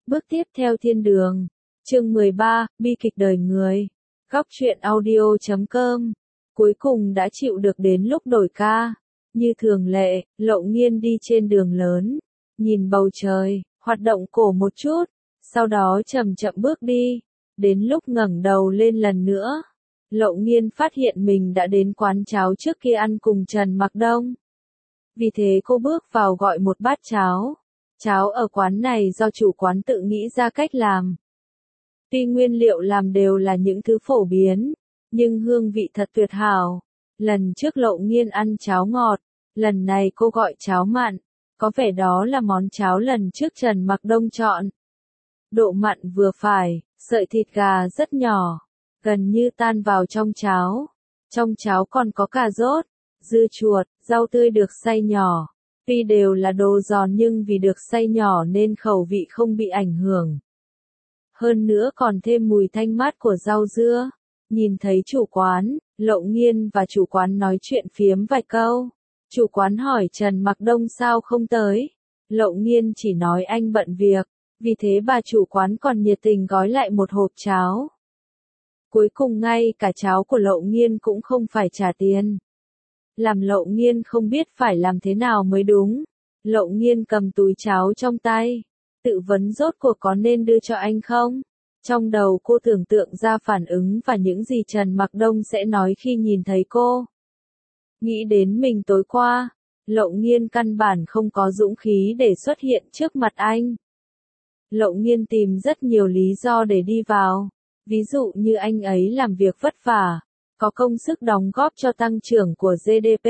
Bước tiếp theo thiên đường. Chương 13, bi kịch đời người. Góc truyện audio.com. Cuối cùng đã chịu được đến lúc đổi ca. Như thường lệ, Lộ Nghiên đi trên đường lớn, nhìn bầu trời, hoạt động cổ một chút, sau đó chậm chậm bước đi. Đến lúc ngẩng đầu lên lần nữa, Lộ Nghiên phát hiện mình đã đến quán cháo trước kia ăn cùng Trần Mặc Đông. Vì thế cô bước vào gọi một bát cháo. Cháo ở quán này do chủ quán tự nghĩ ra cách làm. Tuy nguyên liệu làm đều là những thứ phổ biến, nhưng hương vị thật tuyệt hảo. Lần trước Lộ Nghiên ăn cháo ngọt, lần này cô gọi cháo mặn, có vẻ đó là món cháo lần trước Trần Mặc Đông chọn. Độ mặn vừa phải, sợi thịt gà rất nhỏ, gần như tan vào trong cháo. Trong cháo còn có cà rốt, dưa chuột, rau tươi được xay nhỏ. Tuy đều là đồ giòn nhưng vì được xay nhỏ nên khẩu vị không bị ảnh hưởng. Hơn nữa còn thêm mùi thanh mát của rau dưa. Nhìn thấy chủ quán, Lộ Nghiên và chủ quán nói chuyện phiếm vài câu. Chủ quán hỏi Trần Mặc Đông sao không tới. Lộ Nghiên chỉ nói anh bận việc, vì thế bà chủ quán còn nhiệt tình gói lại một hộp cháo. Cuối cùng ngay cả cháo của Lộ Nghiên cũng không phải trả tiền. Làm Lộ Nghiên không biết phải làm thế nào mới đúng. Lộ Nghiên cầm túi cháo trong tay, tự vấn rốt cuộc có nên đưa cho anh không? Trong đầu cô tưởng tượng ra phản ứng và những gì Trần Mặc Đông sẽ nói khi nhìn thấy cô. Nghĩ đến mình tối qua, Lộ Nghiên căn bản không có dũng khí để xuất hiện trước mặt anh. Lộ Nghiên tìm rất nhiều lý do để đi vào. Ví dụ như anh ấy làm việc vất vả, có công sức đóng góp cho tăng trưởng của GDP,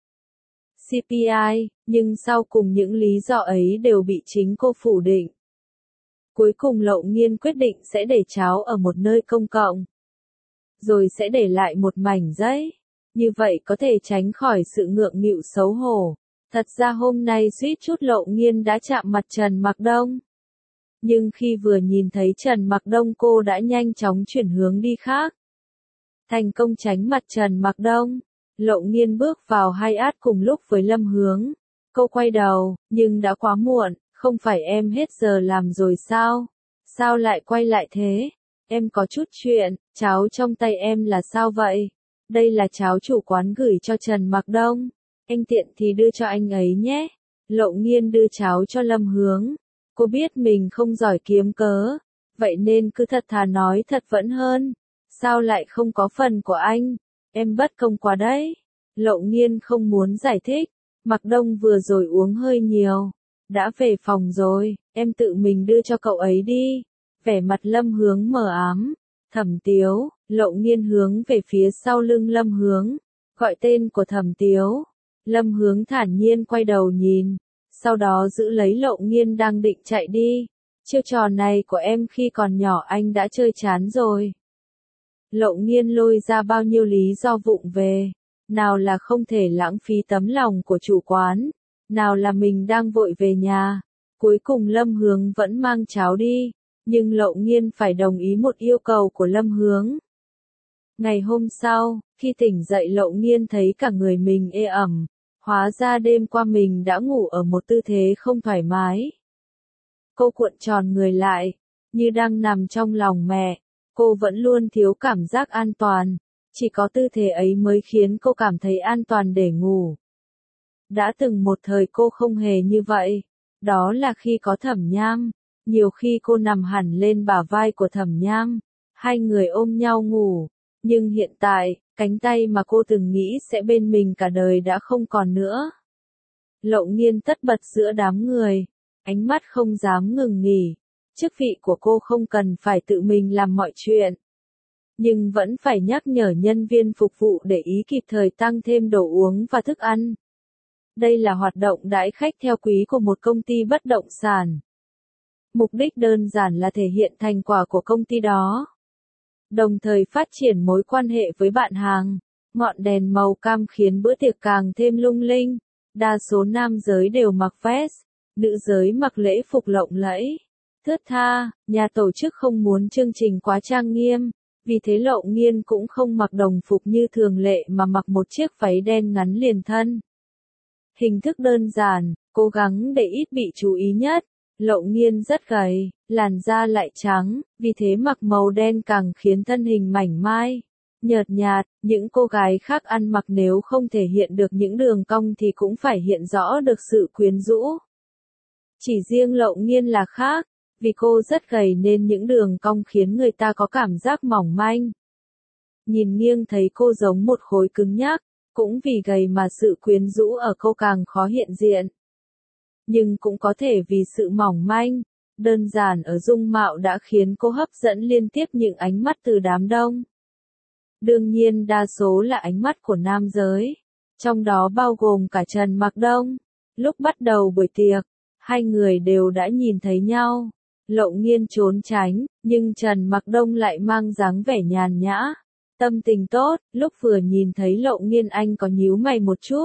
CPI, nhưng sau cùng những lý do ấy đều bị chính cô phủ định. Cuối cùng Lộ Nghiên quyết định sẽ để cháo ở một nơi công cộng, rồi sẽ để lại một mảnh giấy. Như vậy có thể tránh khỏi sự ngượng nghịu xấu hổ. Thật ra hôm nay suýt chút Lộ Nghiên đã chạm mặt Trần Mặc Đông. Nhưng khi vừa nhìn thấy Trần Mặc Đông cô đã nhanh chóng chuyển hướng đi khác. Thành công tránh mặt Trần Mặc Đông. Lộ Nghiên bước vào hai át cùng lúc với Lâm Hướng. Cô quay đầu, nhưng đã quá muộn, không phải em hết giờ làm rồi sao? Sao lại quay lại thế? Em có chút chuyện, cháo trong tay em là sao vậy? Đây là cháo chủ quán gửi cho Trần Mặc Đông. Anh tiện thì đưa cho anh ấy nhé. Lộ Nghiên đưa cháo cho Lâm Hướng. Cô biết mình không giỏi kiếm cớ, vậy nên cứ thật thà nói thật vẫn hơn. Sao lại không có phần của anh? Em bất công quá đấy. Lộ Nghiên không muốn giải thích. Mặc Đông vừa rồi uống hơi nhiều. Đã về phòng rồi, em tự mình đưa cho cậu ấy đi. Vẻ mặt Lâm Hướng mờ ám. Thẩm Tiếu. Lộ Nghiên hướng về phía sau lưng Lâm Hướng, gọi tên của Thẩm Tiếu. Lâm Hướng thản nhiên quay đầu nhìn, sau đó giữ lấy Lộ Nghiên đang định chạy đi. Chiêu trò này của em khi còn nhỏ anh đã chơi chán rồi. Lộ Nghiên lôi ra bao nhiêu lý do vụng về, nào là không thể lãng phí tấm lòng của chủ quán, nào là mình đang vội về nhà. Cuối cùng Lâm Hướng vẫn mang cháo đi, nhưng Lộ Nghiên phải đồng ý một yêu cầu của Lâm Hướng. Ngày hôm sau, khi tỉnh dậy Lộ Nghiên thấy cả người mình ê ẩm, hóa ra đêm qua mình đã ngủ ở một tư thế không thoải mái. Cô cuộn tròn người lại, như đang nằm trong lòng mẹ, cô vẫn luôn thiếu cảm giác an toàn, chỉ có tư thế ấy mới khiến cô cảm thấy an toàn để ngủ. Đã từng một thời cô không hề như vậy, đó là khi có Thẩm Nham, nhiều khi cô nằm hẳn lên bả vai của Thẩm Nham, hai người ôm nhau ngủ. Nhưng hiện tại, cánh tay mà cô từng nghĩ sẽ bên mình cả đời đã không còn nữa. Lộ Nghiên tất bật giữa đám người, ánh mắt không dám ngừng nghỉ. Chức vị của cô không cần phải tự mình làm mọi chuyện, nhưng vẫn phải nhắc nhở nhân viên phục vụ để ý kịp thời tăng thêm đồ uống và thức ăn. Đây là hoạt động đãi khách theo quý của một công ty bất động sản. Mục đích đơn giản là thể hiện thành quả của công ty đó, đồng thời phát triển mối quan hệ với bạn hàng. Ngọn đèn màu cam khiến bữa tiệc càng thêm lung linh. Đa số nam giới đều mặc vest, nữ giới mặc lễ phục lộng lẫy, thướt tha. Nhà tổ chức không muốn chương trình quá trang nghiêm, vì thế Lộ Nghiên cũng không mặc đồng phục như thường lệ mà mặc một chiếc váy đen ngắn liền thân. Hình thức đơn giản, cố gắng để ít bị chú ý nhất. Lậu Nghiên rất gầy, làn da lại trắng, vì thế mặc màu đen càng khiến thân hình mảnh mai, nhợt nhạt. Những cô gái khác ăn mặc nếu không thể hiện được những đường cong thì cũng phải hiện rõ được sự quyến rũ. Chỉ riêng Lậu Nghiên là khác, vì cô rất gầy nên những đường cong khiến người ta có cảm giác mỏng manh. Nhìn nghiêng thấy cô giống một khối cứng nhắc, cũng vì gầy mà sự quyến rũ ở cô càng khó hiện diện. Nhưng cũng có thể vì sự mỏng manh, đơn giản ở dung mạo đã khiến cô hấp dẫn liên tiếp những ánh mắt từ đám đông. Đương nhiên đa số là ánh mắt của nam giới, trong đó bao gồm cả Trần Mặc Đông. Lúc bắt đầu buổi tiệc, hai người đều đã nhìn thấy nhau. Lậu Nghiên trốn tránh, nhưng Trần Mặc Đông lại mang dáng vẻ nhàn nhã, tâm tình tốt. Lúc vừa nhìn thấy Lậu Nghiên anh có nhíu mày một chút,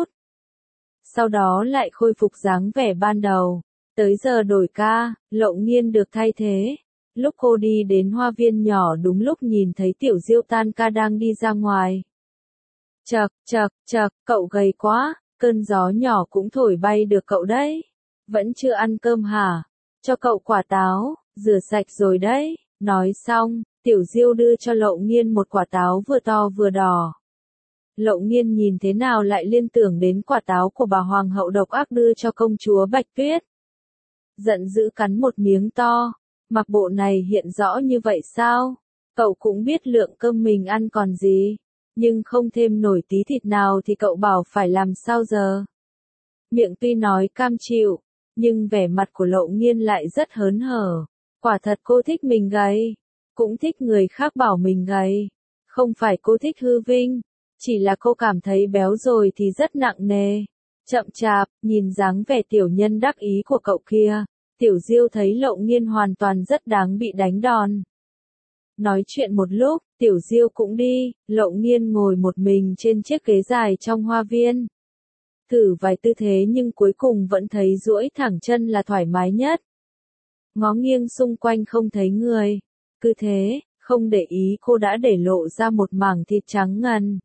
sau đó lại khôi phục dáng vẻ ban đầu. Tới giờ đổi ca, Lậu Nghiên được thay thế. Lúc cô đi đến hoa viên nhỏ đúng lúc nhìn thấy Tiểu Diêu tan ca đang đi ra ngoài. Chậc, chậc, chậc, cậu gầy quá, cơn gió nhỏ cũng thổi bay được cậu đấy. Vẫn chưa ăn cơm hả? Cho cậu quả táo, rửa sạch rồi đấy. Nói xong, Tiểu Diêu đưa cho Lậu Nghiên một quả táo vừa to vừa đỏ. Lậu Nghiên nhìn thế nào lại liên tưởng đến quả táo của bà hoàng hậu độc ác đưa cho công chúa Bạch Tuyết. Giận dữ cắn một miếng to, mặc bộ này hiện rõ như vậy sao? Cậu cũng biết lượng cơm mình ăn còn gì, nhưng không thêm nổi tí thịt nào thì cậu bảo phải làm sao giờ? Miệng tuy nói cam chịu, nhưng vẻ mặt của Lậu Nghiên lại rất hớn hở. Quả thật cô thích mình gầy, cũng thích người khác bảo mình gầy. Không phải cô thích hư vinh, chỉ là cô cảm thấy béo rồi thì rất nặng nề, chậm chạp. Nhìn dáng vẻ tiểu nhân đắc ý của cậu kia, Tiểu Diêu thấy Lậu Nghiên hoàn toàn rất đáng bị đánh đòn. Nói chuyện một lúc, Tiểu Diêu cũng đi, Lậu Nghiên ngồi một mình trên chiếc ghế dài trong hoa viên. Thử vài tư thế nhưng cuối cùng vẫn thấy duỗi thẳng chân là thoải mái nhất. Ngó nghiêng xung quanh không thấy người. Cứ thế, không để ý cô đã để lộ ra một mảng thịt trắng ngần.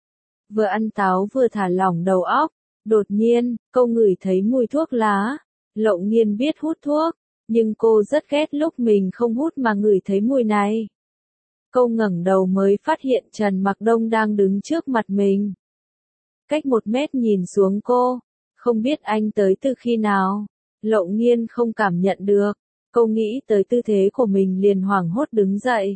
Vừa ăn táo vừa thả lỏng đầu óc, đột nhiên, cô ngửi thấy mùi thuốc lá. Lậu Nghiên biết hút thuốc, nhưng cô rất ghét lúc mình không hút mà ngửi thấy mùi này. Cô ngẩng đầu mới phát hiện Trần Mặc Đông đang đứng trước mặt mình. Cách 1 mét nhìn xuống cô, không biết anh tới từ khi nào. Lậu Nghiên không cảm nhận được, cô nghĩ tới tư thế của mình liền hoảng hốt đứng dậy.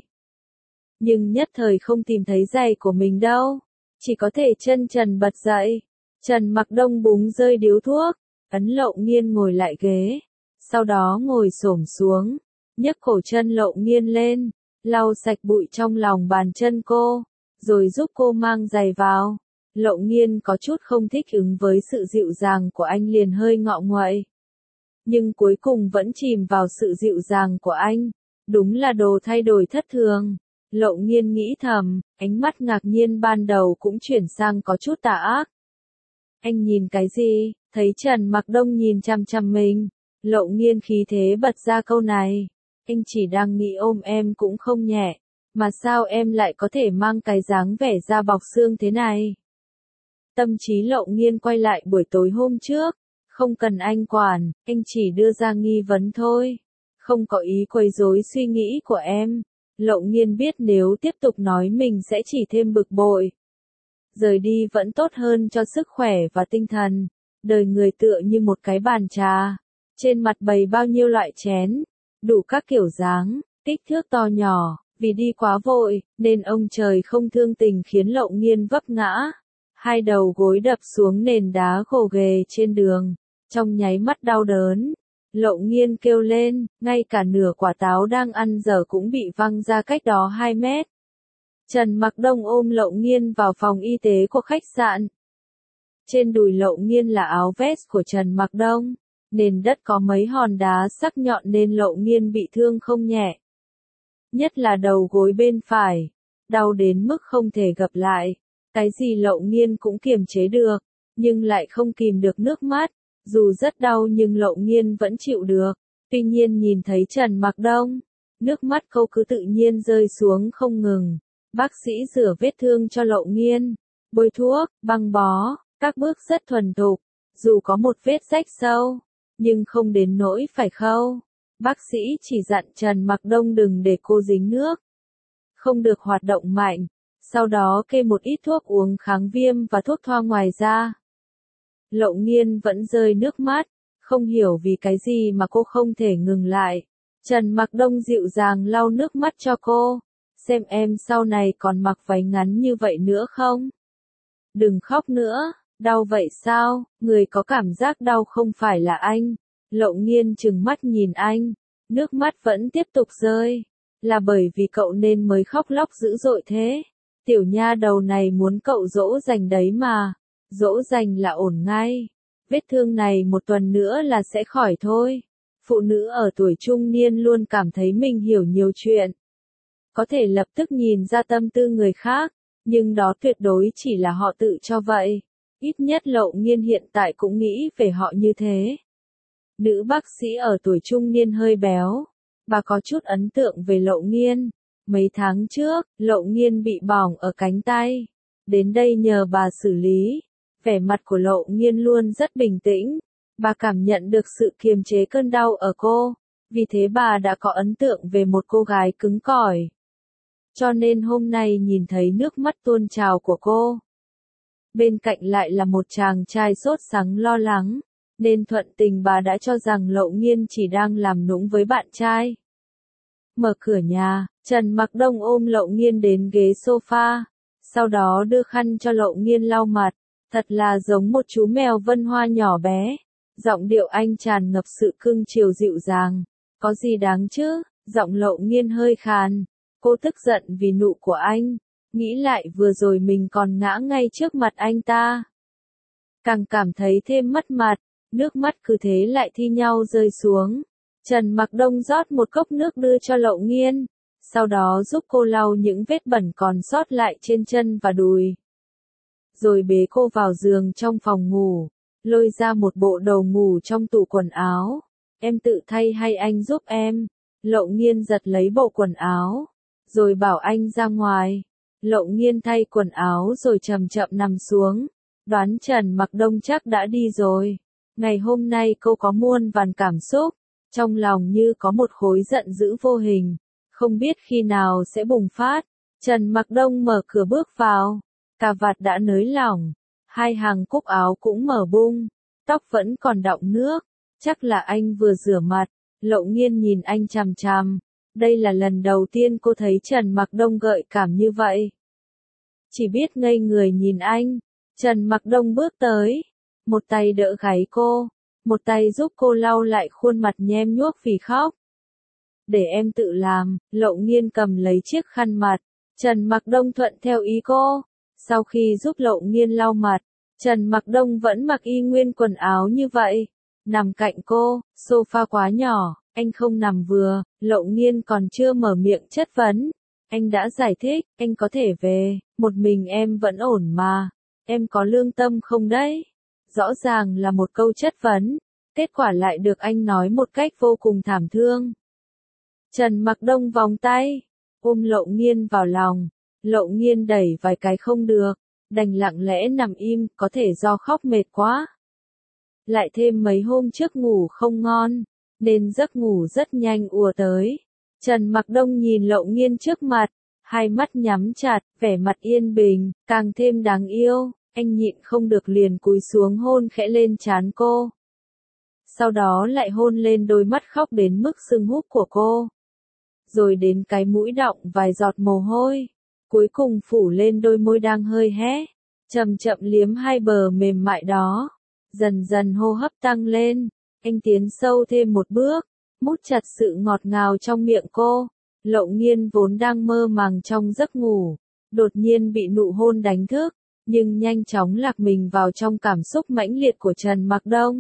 Nhưng nhất thời không tìm thấy giày của mình đâu, chỉ có thể chân trần bật dậy. Trần Mặc Đông búng rơi điếu thuốc, ấn Lậu Nghiên ngồi lại ghế, sau đó ngồi xổm xuống, nhấc cổ chân Lậu Nghiên lên, lau sạch bụi trong lòng bàn chân cô, rồi giúp cô mang giày vào. Lậu Nghiên có chút không thích ứng với sự dịu dàng của anh liền hơi ngọ nguậy. Nhưng cuối cùng vẫn chìm vào sự dịu dàng của anh. Đúng là đồ thay đổi thất thường. Lậu Nghiên nghĩ thầm, ánh mắt ngạc nhiên ban đầu cũng chuyển sang có chút tà ác. Anh nhìn cái gì? Thấy Trần Mặc Đông nhìn chằm chằm mình. Lậu Nghiên khí thế bật ra câu này. Anh chỉ đang nghĩ ôm em cũng không nhẹ. Mà sao em lại có thể mang cái dáng vẻ da bọc xương thế này? Tâm trí Lậu Nghiên quay lại buổi tối hôm trước. Không cần anh quản, anh chỉ đưa ra nghi vấn thôi. Không có ý quấy rối suy nghĩ của em. Lậu Nghiên biết nếu tiếp tục nói mình sẽ chỉ thêm bực bội. Rời đi vẫn tốt hơn cho sức khỏe và tinh thần. Đời người tựa như một cái bàn trà. Trên mặt bày bao nhiêu loại chén. Đủ các kiểu dáng, kích thước to nhỏ. Vì đi quá vội, nên ông trời không thương tình khiến Lậu Nghiên vấp ngã. Hai đầu gối đập xuống nền đá gồ ghề trên đường. Trong nháy mắt đau đớn, Lậu Nghiên kêu lên, ngay cả nửa quả táo đang ăn dở cũng bị văng ra cách đó 2 mét. Trần Mặc Đông ôm Lậu Nghiên vào phòng y tế của khách sạn. Trên đùi Lậu Nghiên là áo vest của Trần Mặc Đông, nền đất có mấy hòn đá sắc nhọn nên Lậu Nghiên bị thương không nhẹ. Nhất là đầu gối bên phải, đau đến mức không thể gập lại. Cái gì Lậu Nghiên cũng kiềm chế được, nhưng lại không kìm được nước mắt. Dù rất đau nhưng Lậu Nghiên vẫn chịu được. Tuy nhiên nhìn thấy Trần Mặc Đông, nước mắt cô cứ tự nhiên rơi xuống không ngừng. Bác sĩ rửa vết thương cho Lậu Nghiên, bôi thuốc, băng bó, các bước rất thuần thục, dù có một vết rách sâu, nhưng không đến nỗi phải khâu. Bác sĩ chỉ dặn Trần Mặc Đông đừng để cô dính nước, không được hoạt động mạnh, sau đó kê một ít thuốc uống kháng viêm và thuốc thoa ngoài ra. Lậu Nghiên vẫn rơi nước mắt, không hiểu vì cái gì mà cô không thể ngừng lại. Trần Mặc Đông dịu dàng lau nước mắt cho cô, xem em sau này còn mặc váy ngắn như vậy nữa không? Đừng khóc nữa, đau vậy sao? Người có cảm giác đau không phải là anh. Lậu Nghiên trừng mắt nhìn anh, nước mắt vẫn tiếp tục rơi. Là bởi vì cậu nên mới khóc lóc dữ dội thế. Tiểu nha đầu này muốn cậu dỗ dành đấy mà. Dỗ dành là ổn ngay. Vết thương này một tuần nữa là sẽ khỏi thôi. Phụ nữ ở tuổi trung niên luôn cảm thấy mình hiểu nhiều chuyện. Có thể lập tức nhìn ra tâm tư người khác, nhưng đó tuyệt đối chỉ là họ tự cho vậy. Ít nhất Lậu Nghiên hiện tại cũng nghĩ về họ như thế. Nữ bác sĩ ở tuổi trung niên hơi béo. Bà có chút ấn tượng về Lậu Nghiên. Mấy tháng trước, Lậu Nghiên bị bỏng ở cánh tay. Đến đây nhờ bà xử lý. Vẻ mặt của Lậu Nghiên luôn rất bình tĩnh. Bà cảm nhận được sự kiềm chế cơn đau ở cô. Vì thế bà đã có ấn tượng về một cô gái cứng cỏi. Cho nên hôm nay nhìn thấy nước mắt tuôn trào của cô. Bên cạnh lại là một chàng trai sốt sắng lo lắng. Nên thuận tình bà đã cho rằng Lậu Nghiên chỉ đang làm nũng với bạn trai. Mở cửa nhà, Trần Mặc Đông ôm Lậu Nghiên đến ghế sofa. Sau đó đưa khăn cho Lậu Nghiên lau mặt. Thật là giống một chú mèo Vân Hoa nhỏ bé. Giọng điệu anh tràn ngập sự cưng chiều dịu dàng. Có gì đáng chứ? Giọng Lậu Nghiên hơi khàn. Cô tức giận vì nụ của anh. Nghĩ lại vừa rồi mình còn ngã ngay trước mặt anh ta. Càng cảm thấy thêm mất mặt. Nước mắt cứ thế lại thi nhau rơi xuống. Trần Mặc Đông rót một cốc nước đưa cho Lậu Nghiên. Sau đó giúp cô lau những vết bẩn còn sót lại trên chân và đùi. Rồi bế cô vào giường trong phòng ngủ. Lôi ra một bộ đồ ngủ trong tủ quần áo. Em tự thay hay anh giúp em? Lậu Nghiên giật lấy bộ quần áo. Rồi bảo anh ra ngoài. Lậu Nghiên thay quần áo rồi chậm chậm nằm xuống. Đoán Trần Mặc Đông chắc đã đi rồi. Ngày hôm nay cô có muôn vàn cảm xúc. Trong lòng như có một khối giận dữ vô hình. Không biết khi nào sẽ bùng phát. Trần Mặc Đông mở cửa bước vào. Cà vạt đã nới lỏng. Hai hàng cúc áo cũng mở bung. Tóc vẫn còn đọng nước. Chắc là anh vừa rửa mặt. Lậu Nghiên nhìn anh chằm chằm. Đây là lần đầu tiên cô thấy Trần Mặc Đông gợi cảm như vậy. Chỉ biết ngây người nhìn anh. Trần Mặc Đông bước tới. Một tay đỡ gáy cô. Một tay giúp cô lau lại khuôn mặt nhem nhuốc vì khóc. Để em tự làm. Lậu Nghiên cầm lấy chiếc khăn mặt. Trần Mặc Đông thuận theo ý cô. Sau khi giúp Lậu Nghiên lau mặt, Trần Mặc Đông vẫn mặc y nguyên quần áo như vậy. Nằm cạnh cô, sofa quá nhỏ, anh không nằm vừa. Lậu Nghiên còn chưa mở miệng chất vấn. Anh đã giải thích, anh có thể về, một mình em vẫn ổn mà. Em có lương tâm không đấy? Rõ ràng là một câu chất vấn. Kết quả lại được anh nói một cách vô cùng thảm thương. Trần Mặc Đông vòng tay, ôm Lậu Nghiên vào lòng. Lậu Nghiên đẩy vài cái không được, đành lặng lẽ nằm im, có thể do khóc mệt quá. Lại thêm mấy hôm trước ngủ không ngon, nên giấc ngủ rất nhanh ùa tới. Trần Mặc Đông nhìn Lậu Nghiên trước mặt, hai mắt nhắm chặt, vẻ mặt yên bình, càng thêm đáng yêu. Anh nhịn không được liền cúi xuống hôn khẽ lên trán cô. Sau đó lại hôn lên đôi mắt khóc đến mức sưng húp của cô. Rồi đến cái mũi đọng vài giọt mồ hôi. Cuối cùng phủ lên đôi môi đang hơi hé. Chậm chậm liếm hai bờ mềm mại đó. Dần dần hô hấp tăng lên. Anh tiến sâu thêm một bước. Mút chặt sự ngọt ngào trong miệng cô. Lậu Nghiên vốn đang mơ màng trong giấc ngủ. Đột nhiên bị nụ hôn đánh thức. Nhưng nhanh chóng lạc mình vào trong cảm xúc mãnh liệt của Trần Mặc Đông.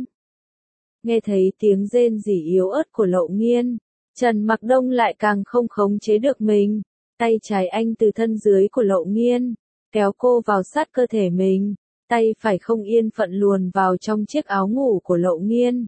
Nghe thấy tiếng rên rỉ yếu ớt của Lậu Nghiên. Trần Mặc Đông lại càng không khống chế được mình. Tay trái anh từ thân dưới của Lậu Nghiên, kéo cô vào sát cơ thể mình. Tay phải không yên phận luồn vào trong chiếc áo ngủ của Lậu Nghiên.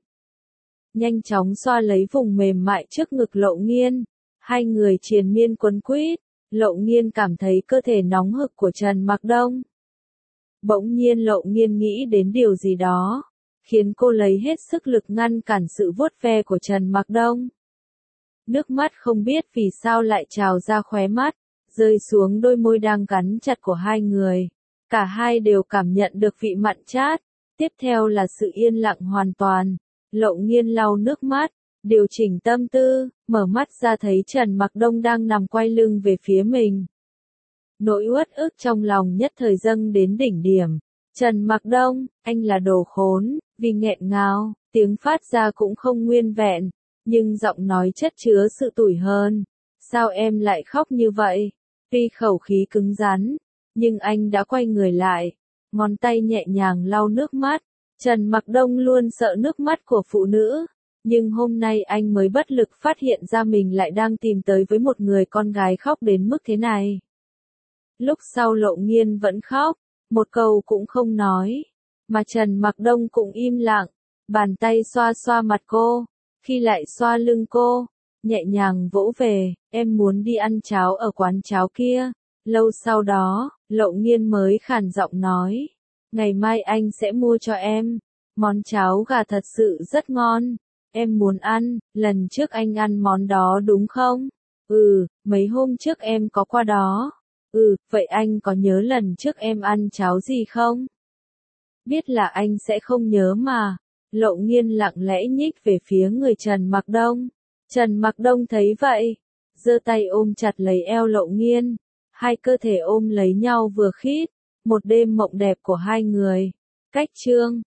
Nhanh chóng xoa lấy vùng mềm mại trước ngực Lậu Nghiên. Hai người triền miên quấn quýt. Lậu Nghiên cảm thấy cơ thể nóng hực của Trần Mặc Đông. Bỗng nhiên Lậu Nghiên nghĩ đến điều gì đó. khiến cô lấy hết sức lực ngăn cản sự vuốt ve của Trần Mặc Đông. Nước mắt không biết vì sao lại trào ra khóe mắt, rơi xuống đôi môi đang cắn chặt của hai người. Cả hai đều cảm nhận được vị mặn chát, tiếp theo là sự yên lặng hoàn toàn. Lộ Nghiên lau nước mắt, điều chỉnh tâm tư, mở mắt ra thấy Trần Mặc Đông đang nằm quay lưng về phía mình. Nỗi uất ức trong lòng nhất thời dâng đến đỉnh điểm. Trần Mặc Đông, anh là đồ khốn, vì nghẹn ngào, tiếng phát ra cũng không nguyên vẹn, nhưng giọng nói chất chứa sự tủi hờn. Sao em lại khóc như vậy? Tuy khẩu khí cứng rắn, nhưng anh đã quay người lại, ngón tay nhẹ nhàng lau nước mắt. Trần Mặc Đông luôn sợ nước mắt của phụ nữ, nhưng hôm nay anh mới bất lực phát hiện ra mình lại đang tìm tới với một người con gái khóc đến mức thế này. Lúc sau Lộ Nghiên vẫn khóc, một câu cũng không nói, mà Trần Mặc Đông cũng im lặng, bàn tay xoa xoa mặt cô, khi lại xoa lưng cô, nhẹ nhàng vỗ về, em muốn đi ăn cháo ở quán cháo kia. Lâu sau đó, Lộ Nghiên mới khàn giọng nói, ngày mai anh sẽ mua cho em, món cháo gà thật sự rất ngon, em muốn ăn, lần trước anh ăn món đó đúng không? Mấy hôm trước em có qua đó. Vậy anh có nhớ lần trước em ăn cháo gì không? Biết là anh sẽ không nhớ mà. Lộ Nghiên lặng lẽ nhích về phía người Trần Mặc Đông. Trần Mặc Đông thấy vậy, giơ tay ôm chặt lấy eo Lộ Nghiên. Hai cơ thể ôm lấy nhau vừa khít, một đêm mộng đẹp của hai người. Cách chương